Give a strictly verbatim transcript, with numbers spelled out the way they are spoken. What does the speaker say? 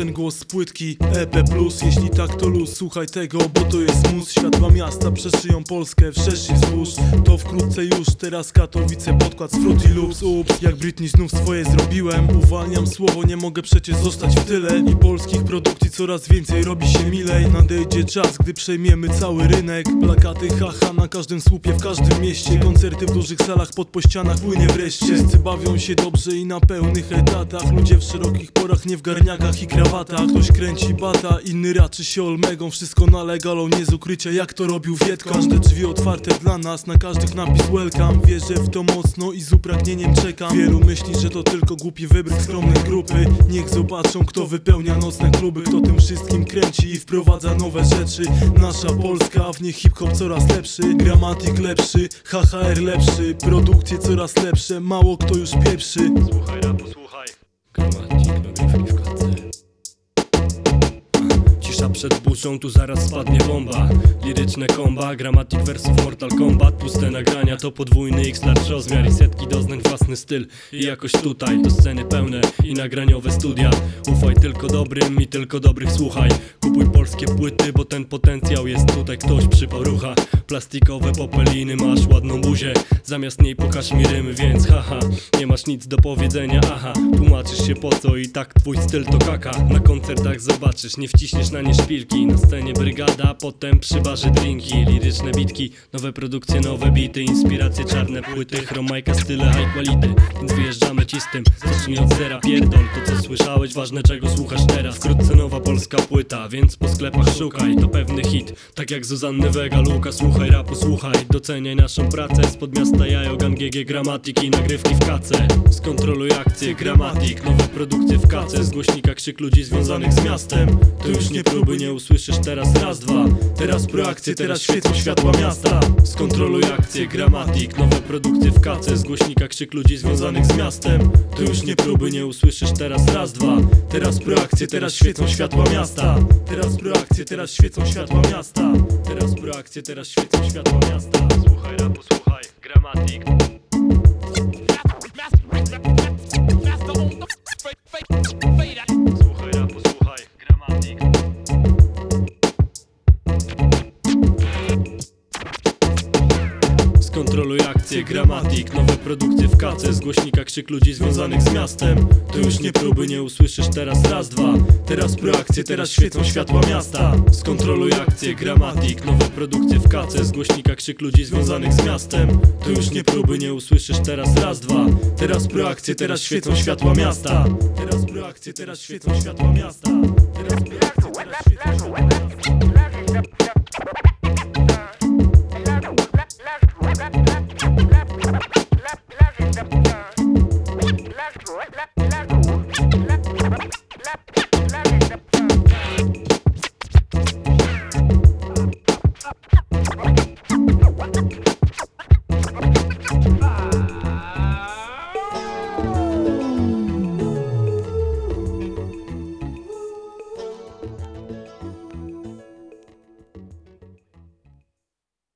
ten głos z płytki E P plus, jeśli tak to luz, słuchaj tego, bo to jest mus. Światła miasta przeszyją Polskę w szerszy wzdłuż. To wkrótce już, teraz Katowice, podkład z Fruity Loops. Ups, jak Britney znów swoje zrobiłem. Uwalniam słowo, nie mogę przecież zostać w tyle. I polskich produkcji coraz więcej robi się milej. Nadejdzie czas, gdy przejmiemy cały rynek. Plakaty haha na każdym słupie, w każdym mieście. Koncerty w dużych salach, pod po ścianach płynie wreszcie. Wszyscy bawią się dobrze i na pełnych etatach. Ludzie w szerokich porach, nie w garniakach i krawatach. Ktoś kręci bata, inny raczy się olmegą. Wszystko na legalą, nie z ukrycia, jak to robił Wietką. Każde drzwi otwarte dla nas, na każdych napis welcome. Wierzę w to mocno i z upragnieniem czekam. Wielu myśli, że to tylko głupi wybryk skromnej grupy. Niech zobaczą, kto wypełnia nocne kluby, kto tym wszystkim kręci i wprowadza nowe rzeczy. Nasza Polska, w niej hip-hop coraz lepszy, gramatik lepszy, H H R lepszy, produkcje coraz lepsze, mało kto już pieprzy. Słuchaj rapu, słuchaj. Gramatik, nagrywki w klatce. Cisza przed burzą, tu zaraz spadnie bomba. Liryczne komba, gramatik wersów Mortal Kombat. Puste nagrania to podwójny X-large rozmiar i setki doznań, własny styl. I jakoś tutaj to sceny pełne i nagraniowe studia. Ufaj tylko dobrym i tylko dobrych słuchaj. Kupuj polskie płyty, bo ten potencjał jest tutaj, ktoś przyporucha. Plastikowe popeliny, masz ładną buzię, zamiast niej pokaż mi rymy, więc haha, nie masz nic do powiedzenia, aha. Tłumaczysz się po co i tak twój styl to kaka. Na koncertach zobaczysz, nie wciśniesz na nie szpilki. Na scenie brygada, potem przy barze drinki. Liryczne bitki, nowe produkcje, nowe bity. Inspiracje, czarne płyty, chromajka, style high quality. Więc wyjeżdżamy ci z tym, zacznij od zera, pierdol to co słyszałeś, ważne czego słuchasz teraz. Wkrótce nowa polska płyta, więc po sklepach szukaj, to pewny hit, tak jak Zuzanny Vega, Luka. Słuchaj rapu, słuchaj, doceniaj naszą pracę. Spod miasta Jajogan, G G, gramatik i nagrywki w kace. Skontroluj akcję, gramatik, nowe produkcje w kace. Z głośnika krzyk ludzi związanych z miastem. To już nie próby, nie usłyszysz teraz raz, dwa. Teraz proakcje, teraz świecą światła miasta. Skontroluj akcję, gramatik, nowe produkcje w kace. Z głośnika krzyk ludzi związanych z miastem. To już nie próby, nie usłyszysz teraz raz, dwa. Teraz proakcje, teraz świecą światła miasta. Teraz proakcje, teraz świecą światła miasta. Teraz proakcje, teraz świecą światła miasta. Słuchaj rapu, słuchaj, gramatik. Słuchaj rapu, słuchaj, gramatik. Skontroluj akcję, gramatik, nowe produkcje w kace. Z głośnika krzyk ludzi związanych z miastem. To już nie próby, nie usłyszysz teraz raz, dwa. Teraz proakcje, teraz świecą światła miasta. Skontroluj akcję, gramatik, nowe produkcje w kace. Z głośnika krzyk ludzi związanych z miastem. To już nie próby, nie usłyszysz teraz raz, dwa. Teraz proakcje, teraz świecą światła miasta. Teraz proakcje, teraz świecą światła miasta. Teraz proakcje, teraz świecą światła miasta.